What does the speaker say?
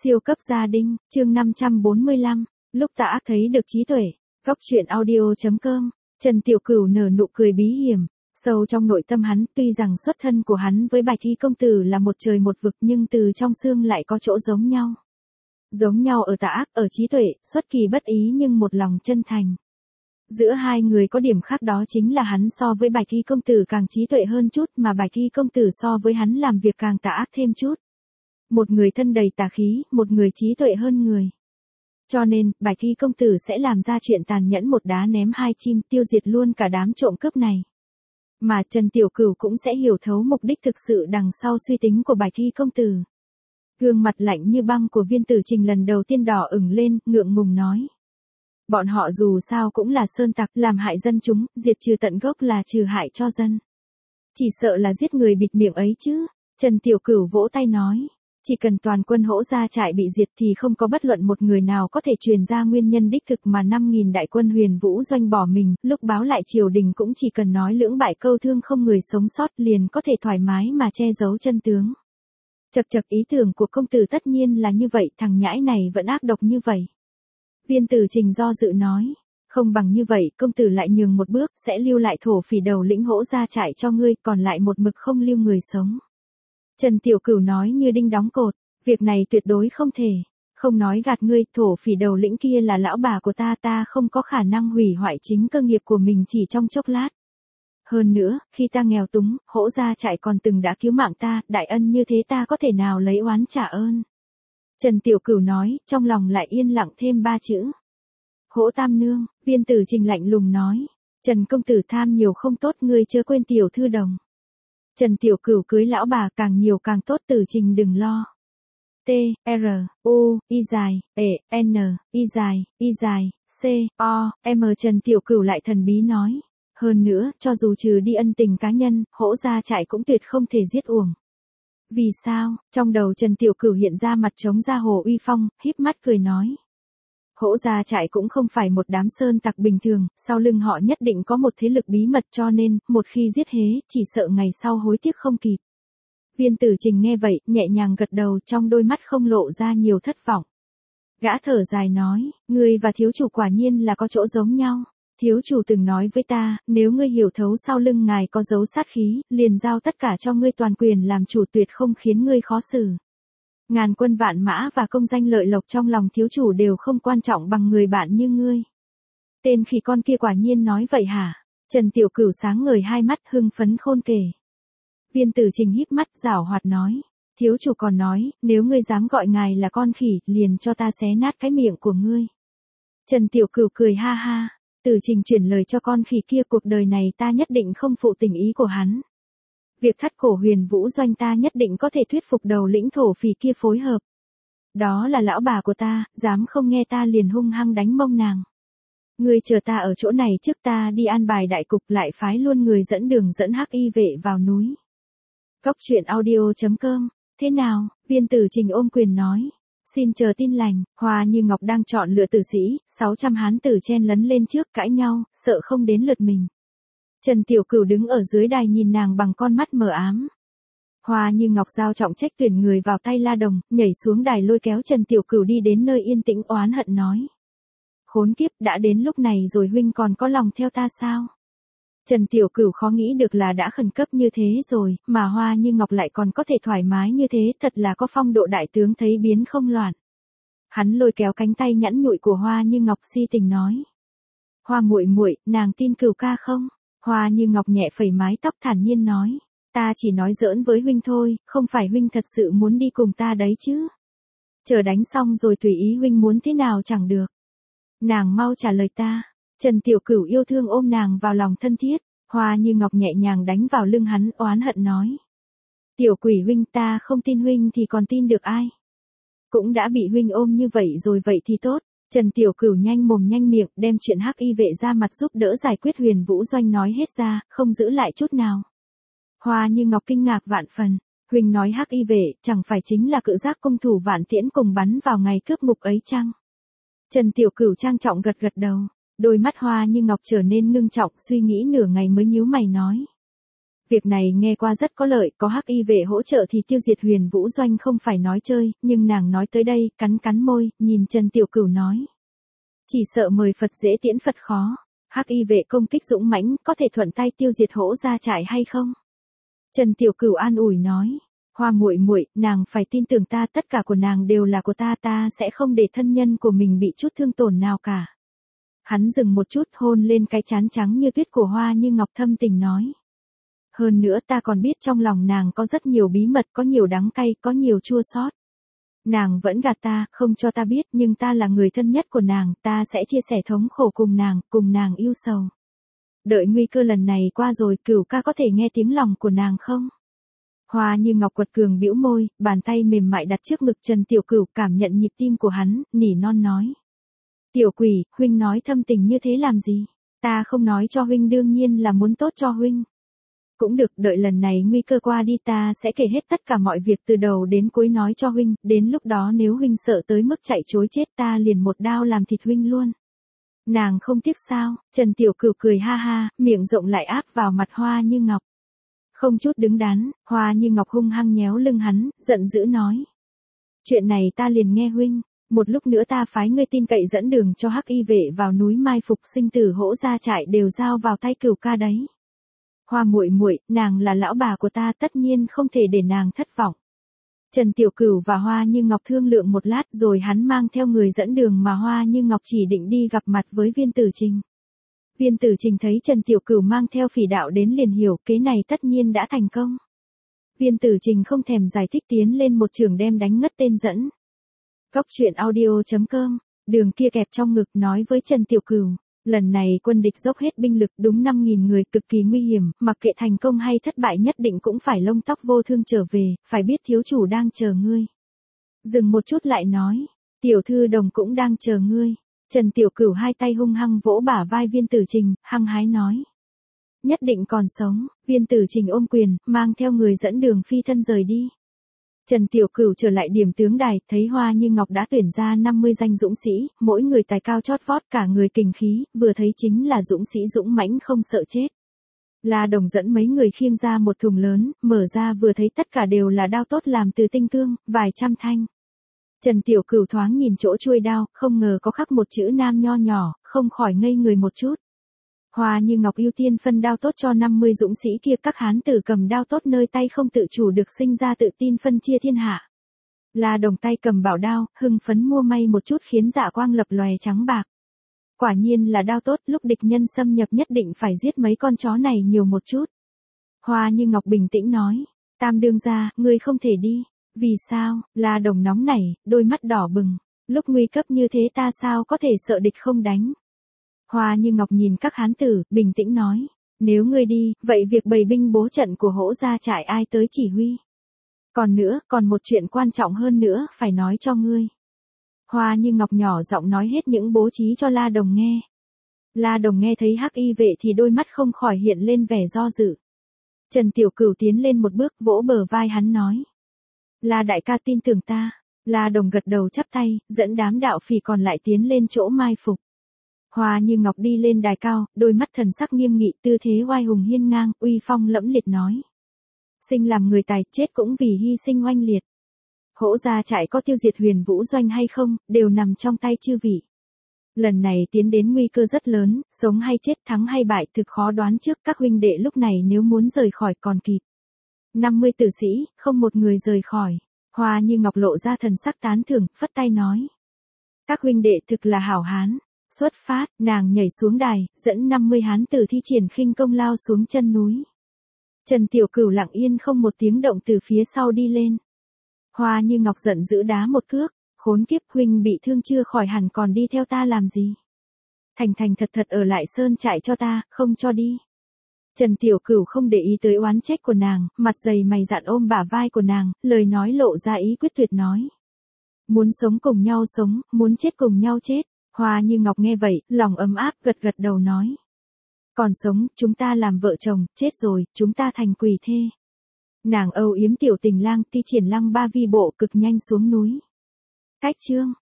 Siêu cấp gia đình, chương 545, lúc Tà Ác thấy được trí tuệ. Góc truyện audio.com. Trần Tiểu Cửu nở nụ cười bí hiểm. Sâu trong nội tâm hắn, tuy rằng xuất thân của hắn với Bạch Thi công tử là một trời một vực, nhưng từ trong xương lại có chỗ giống nhau. Giống nhau ở Tà Ác, ở trí tuệ, xuất kỳ bất ý nhưng một lòng chân thành. Giữa hai người có điểm khác, đó chính là hắn so với Bạch Thi công tử càng trí tuệ hơn chút, mà Bạch Thi công tử so với hắn làm việc càng tà ác thêm chút. Một người thân đầy tà khí, một người trí tuệ hơn người. Cho nên, Bạch Thi công tử sẽ làm ra chuyện tàn nhẫn một đá ném hai chim, tiêu diệt luôn cả đám trộm cướp này. Mà Trần Tiểu Cửu cũng sẽ hiểu thấu mục đích thực sự đằng sau suy tính của Bạch Thi công tử. Gương mặt lạnh như băng của Viên Tử Trình lần đầu tiên đỏ ửng lên, ngượng ngùng nói. Bọn họ dù sao cũng là sơn tặc, làm hại dân chúng, diệt trừ tận gốc là trừ hại cho dân. Chỉ sợ là giết người bịt miệng ấy chứ. Trần Tiểu Cửu vỗ tay nói. Chỉ cần toàn quân Hỗ Gia trại bị diệt thì không có bất luận một người nào có thể truyền ra nguyên nhân đích thực mà 5.000 đại quân Huyền Vũ Doanh bỏ mình, lúc báo lại triều đình cũng chỉ cần nói lưỡng bại câu thương không người sống sót liền có thể thoải mái mà che giấu chân tướng. Chậc chậc, ý tưởng của công tử tất nhiên là như vậy, thằng nhãi này vẫn ác độc như vậy. Viên Tử Trình do dự nói, không bằng như vậy, công tử lại nhường một bước, sẽ lưu lại thổ phỉ đầu lĩnh Hỗ Gia trại cho ngươi, còn lại một mực không lưu người sống. Trần Tiểu Cửu nói như đinh đóng cột, việc này tuyệt đối không thể, không nói gạt ngươi, thổ phỉ đầu lĩnh kia là lão bà của ta không có khả năng hủy hoại chính cơ nghiệp của mình chỉ trong chốc lát. Hơn nữa, khi ta nghèo túng, Hỗ Gia trại còn từng đã cứu mạng ta, đại ân như thế ta có thể nào lấy oán trả ơn. Trần Tiểu Cửu nói, trong lòng lại yên lặng thêm 3 chữ. Hỗ Tam Nương. Viên Tử Trình lạnh lùng nói, Trần công tử tham nhiều không tốt, ngươi chớ quên tiểu thư đồng. Trần Tiểu Cửu cưới lão bà, càng nhiều càng tốt, Tử Trình đừng lo. T, R, U, I dài, E, N, I dài, C, O, M. Trần Tiểu Cửu lại thần bí nói. Hơn nữa, cho dù trừ đi ân tình cá nhân, Hỗ Gia trại cũng tuyệt không thể giết uổng. Vì sao? Trong đầu Trần Tiểu Cửu hiện ra mặt trống ra hồ uy phong, híp mắt cười nói. Hỗ Gia trại cũng không phải một đám sơn tặc bình thường, sau lưng họ nhất định có một thế lực bí mật, cho nên, một khi giết hế, chỉ sợ ngày sau hối tiếc không kịp. Viên Tử Trình nghe vậy, nhẹ nhàng gật đầu, trong đôi mắt không lộ ra nhiều thất vọng. Gã thở dài nói, ngươi và thiếu chủ quả nhiên là có chỗ giống nhau. Thiếu chủ từng nói với ta, nếu ngươi hiểu thấu sau lưng ngài có dấu sát khí, liền giao tất cả cho ngươi, toàn quyền làm chủ, tuyệt không khiến ngươi khó xử. Ngàn quân vạn mã và công danh lợi lộc trong lòng thiếu chủ đều không quan trọng bằng người bạn như ngươi. Tên khỉ con kia quả nhiên nói vậy hả? Trần Tiểu Cửu sáng ngời hai mắt, hưng phấn khôn kể. Viên Tử Trình híp mắt giảo hoạt nói, thiếu chủ còn nói, nếu ngươi dám gọi ngài là con khỉ, liền cho ta xé nát cái miệng của ngươi. Trần Tiểu Cửu cười ha ha, Tử Trình chuyển lời cho con khỉ kia, cuộc đời này ta nhất định không phụ tình ý của hắn. Việc thắt cổ Huyền Vũ Doanh ta nhất định có thể thuyết phục đầu lĩnh thổ phỉ kia phối hợp. Đó là lão bà của ta, dám không nghe ta liền hung hăng đánh mông nàng. Ngươi chờ ta ở chỗ này trước, ta đi an bài đại cục, lại phái luôn người dẫn đường dẫn Hắc Y vệ vào núi. Góc truyện audio.com. Thế nào? Viên Tử Trình ôm quyền nói. Xin chờ tin lành. Hoa Như Ngọc đang chọn lựa tử sĩ, 600 hán tử chen lấn lên trước cãi nhau, sợ không đến lượt mình. Trần Tiểu Cửu đứng ở dưới đài nhìn nàng bằng con mắt mờ ám. Hoa Như Ngọc giao trọng trách tuyển người vào tay La Đồng, nhảy xuống đài lôi kéo Trần Tiểu Cửu đi đến nơi yên tĩnh, oán hận nói. Khốn kiếp, đã đến lúc này rồi huynh còn có lòng theo ta sao? Trần Tiểu Cửu khó nghĩ được là đã khẩn cấp như thế rồi, mà Hoa Như Ngọc lại còn có thể thoải mái như thế, thật là có phong độ đại tướng thấy biến không loạn. Hắn lôi kéo cánh tay nhẵn nhụi của Hoa Như Ngọc si tình nói. Hoa muội muội, nàng tin Cửu ca không? Hoa Như Ngọc nhẹ phẩy mái tóc thản nhiên nói. Ta chỉ nói giỡn với huynh thôi, không phải huynh thật sự muốn đi cùng ta đấy chứ? Chờ đánh xong rồi tùy ý huynh muốn thế nào chẳng được. Nàng mau trả lời ta. Trần Tiểu Cửu yêu thương ôm nàng vào lòng thân thiết. Hoa Như Ngọc nhẹ nhàng đánh vào lưng hắn, oán hận nói. Tiểu quỷ huynh, ta không tin huynh thì còn tin được ai? Cũng đã bị huynh ôm như vậy rồi, vậy thì tốt. Trần Tiểu Cửu nhanh mồm nhanh miệng, đem chuyện Hắc Y vệ ra mặt giúp đỡ giải quyết Huyền Vũ Doanh nói hết ra, không giữ lại chút nào. Hoa Như Ngọc kinh ngạc vạn phần. Huynh nói Hắc Y vệ, chẳng phải chính là Cự Giác cung thủ Vạn Tiễn cùng bắn vào ngày cướp ngục ấy chăng? Trần Tiểu Cửu trang trọng gật gật đầu. Đôi mắt Hoa Như Ngọc trở nên ngưng trọng, suy nghĩ nửa ngày mới nhíu mày nói. Việc này nghe qua rất có lợi, có hắc y vệ hỗ trợ thì tiêu diệt Huyền Vũ Doanh không phải nói chơi, nhưng nàng nói tới đây, cắn cắn môi, nhìn Trần Tiểu Cửu nói. Chỉ sợ mời Phật dễ tiễn Phật khó, hắc y vệ công kích dũng mãnh, có thể thuận tay tiêu diệt Hỗ Gia Trại hay không? Trần Tiểu Cửu an ủi nói. Hoa muội muội, nàng phải tin tưởng ta, tất cả của nàng đều là của ta, ta sẽ không để thân nhân của mình bị chút thương tổn nào cả. Hắn dừng một chút, hôn lên cái trán trắng như tuyết của Hoa Như Ngọc, thâm tình nói. Hơn nữa ta còn biết trong lòng nàng có rất nhiều bí mật, có nhiều đắng cay, có nhiều chua xót. Nàng vẫn gạt ta, không cho ta biết, nhưng ta là người thân nhất của nàng, ta sẽ chia sẻ thống khổ cùng nàng yêu sầu. Đợi nguy cơ lần này qua rồi, Cửu ca có thể nghe tiếng lòng của nàng không? Hoa Như Ngọc quật cường bĩu môi, bàn tay mềm mại đặt trước ngực Trần Tiểu Cửu, cảm nhận nhịp tim của hắn, nỉ non nói. Tiểu quỷ, huynh nói thâm tình như thế làm gì? Ta không nói cho huynh, đương nhiên là muốn tốt cho huynh. Cũng được, đợi lần này nguy cơ qua đi ta sẽ kể hết tất cả mọi việc từ đầu đến cuối nói cho huynh, đến lúc đó nếu huynh sợ tới mức chạy trối chết ta liền một đao làm thịt huynh luôn. Nàng không tiếc sao? Trần Tiểu Cửu cười ha ha, miệng rộng lại áp vào mặt Hoa Như Ngọc. Không chút đứng đắn, Hoa Như Ngọc hung hăng nhéo lưng hắn, giận dữ nói. Chuyện này ta liền nghe huynh, một lúc nữa ta phái ngươi tin cậy dẫn đường cho hắc y vệ vào núi mai phục, sinh tử Hỗ Gia Trại đều giao vào tay Cửu ca đấy. Hoa muội muội, nàng là lão bà của ta, tất nhiên không thể để nàng thất vọng. Trần Tiểu Cửu và Hoa Như Ngọc thương lượng một lát rồi hắn mang theo người dẫn đường mà Hoa Như Ngọc chỉ định đi gặp mặt với Viên Tử Trình. Viên Tử Trình thấy Trần Tiểu Cửu mang theo phỉ đạo đến liền hiểu kế này tất nhiên đã thành công. Viên Tử Trình không thèm giải thích, tiến lên một chưởng đem đánh ngất tên dẫn. Góc truyện audio.com, đường kia kẹp trong ngực nói với Trần Tiểu Cửu. Lần này quân địch dốc hết binh lực, đúng 5.000 người, cực kỳ nguy hiểm, mặc kệ thành công hay thất bại nhất định cũng phải lông tóc vô thương trở về, phải biết thiếu chủ đang chờ ngươi. Dừng một chút lại nói, tiểu thư Đồng cũng đang chờ ngươi. Trần Tiểu Cửu hai tay hung hăng vỗ bả vai Viên Tử Trình, hăng hái nói. Nhất định còn sống. Viên Tử Trình ôm quyền, mang theo người dẫn đường phi thân rời đi. Trần Tiểu Cửu trở lại điểm tướng đài, thấy Hoa Như Ngọc đã tuyển ra 50 danh dũng sĩ, mỗi người tài cao chót vót, cả người kình khí, vừa thấy chính là dũng sĩ dũng mãnh không sợ chết. La Đồng dẫn mấy người khiêng ra một thùng lớn, mở ra vừa thấy tất cả đều là đao tốt làm từ tinh cương, vài trăm thanh. Trần Tiểu Cửu thoáng nhìn chỗ chuôi đao, không ngờ có khắc một chữ Nam nho nhỏ, không khỏi ngây người một chút. Hoa Như Ngọc ưu tiên phân đao tốt cho 50 dũng sĩ kia, các hán tử cầm đao tốt nơi tay không tự chủ được sinh ra tự tin phân chia thiên hạ. La Đồng tay cầm bảo đao, hưng phấn mua may một chút khiến dạ quang lập lòe trắng bạc. Quả nhiên là đao tốt, lúc địch nhân xâm nhập nhất định phải giết mấy con chó này nhiều một chút. Hoa Như Ngọc bình tĩnh nói, Tam đương gia, ngươi không thể đi. Vì sao? La Đồng nóng nảy, đôi mắt đỏ bừng. Lúc nguy cấp như thế ta sao có thể sợ địch không đánh? Hoa Như Ngọc nhìn các hán tử, bình tĩnh nói, nếu ngươi đi, vậy việc bày binh bố trận của Hỗ Gia Trại ai tới chỉ huy? Còn nữa, còn một chuyện quan trọng hơn nữa, phải nói cho ngươi. Hoa Như Ngọc nhỏ giọng nói hết những bố trí cho La Đồng nghe. La Đồng nghe thấy hắc y vệ thì đôi mắt không khỏi hiện lên vẻ do dự. Trần Tiểu Cửu tiến lên một bước, vỗ bờ vai hắn nói. La đại ca tin tưởng ta. La Đồng gật đầu chắp tay, dẫn đám đạo phỉ còn lại tiến lên chỗ mai phục. Hoa Như Ngọc đi lên đài cao, đôi mắt thần sắc nghiêm nghị, tư thế oai hùng hiên ngang, uy phong lẫm liệt nói. Sinh làm người tài, chết cũng vì hy sinh oanh liệt. Hỗ Gia Trại có tiêu diệt Huyền Vũ Doanh hay không, đều nằm trong tay chư vị. Lần này tiến đến nguy cơ rất lớn, sống hay chết, thắng hay bại thực khó đoán trước, các huynh đệ lúc này nếu muốn rời khỏi còn kịp. 50 tử sĩ, không một người rời khỏi. Hoa Như Ngọc lộ ra thần sắc tán thưởng, phất tay nói. Các huynh đệ thực là hảo hán. Xuất phát, nàng nhảy xuống đài, dẫn 50 hán tử thi triển khinh công lao xuống chân núi. Trần Tiểu Cửu lặng yên không một tiếng động từ phía sau đi lên. Hoa Như Ngọc giận dữ đá một cước, khốn kiếp, huynh bị thương chưa khỏi hẳn còn đi theo ta làm gì? Thành thành thật thật ở lại sơn trại cho ta, không cho đi. Trần Tiểu Cửu không để ý tới oán trách của nàng, mặt dày mày dạn ôm bả vai của nàng, lời nói lộ ra ý quyết tuyệt nói. Muốn sống cùng nhau sống, muốn chết cùng nhau chết. Hoa Như Ngọc nghe vậy, lòng ấm áp, gật gật đầu nói. Còn sống, chúng ta làm vợ chồng, chết rồi, chúng ta thành quỷ thê. Nàng âu yếm tiểu tình lang, thi triển lăng ba vi bộ cực nhanh xuống núi. Cách chương.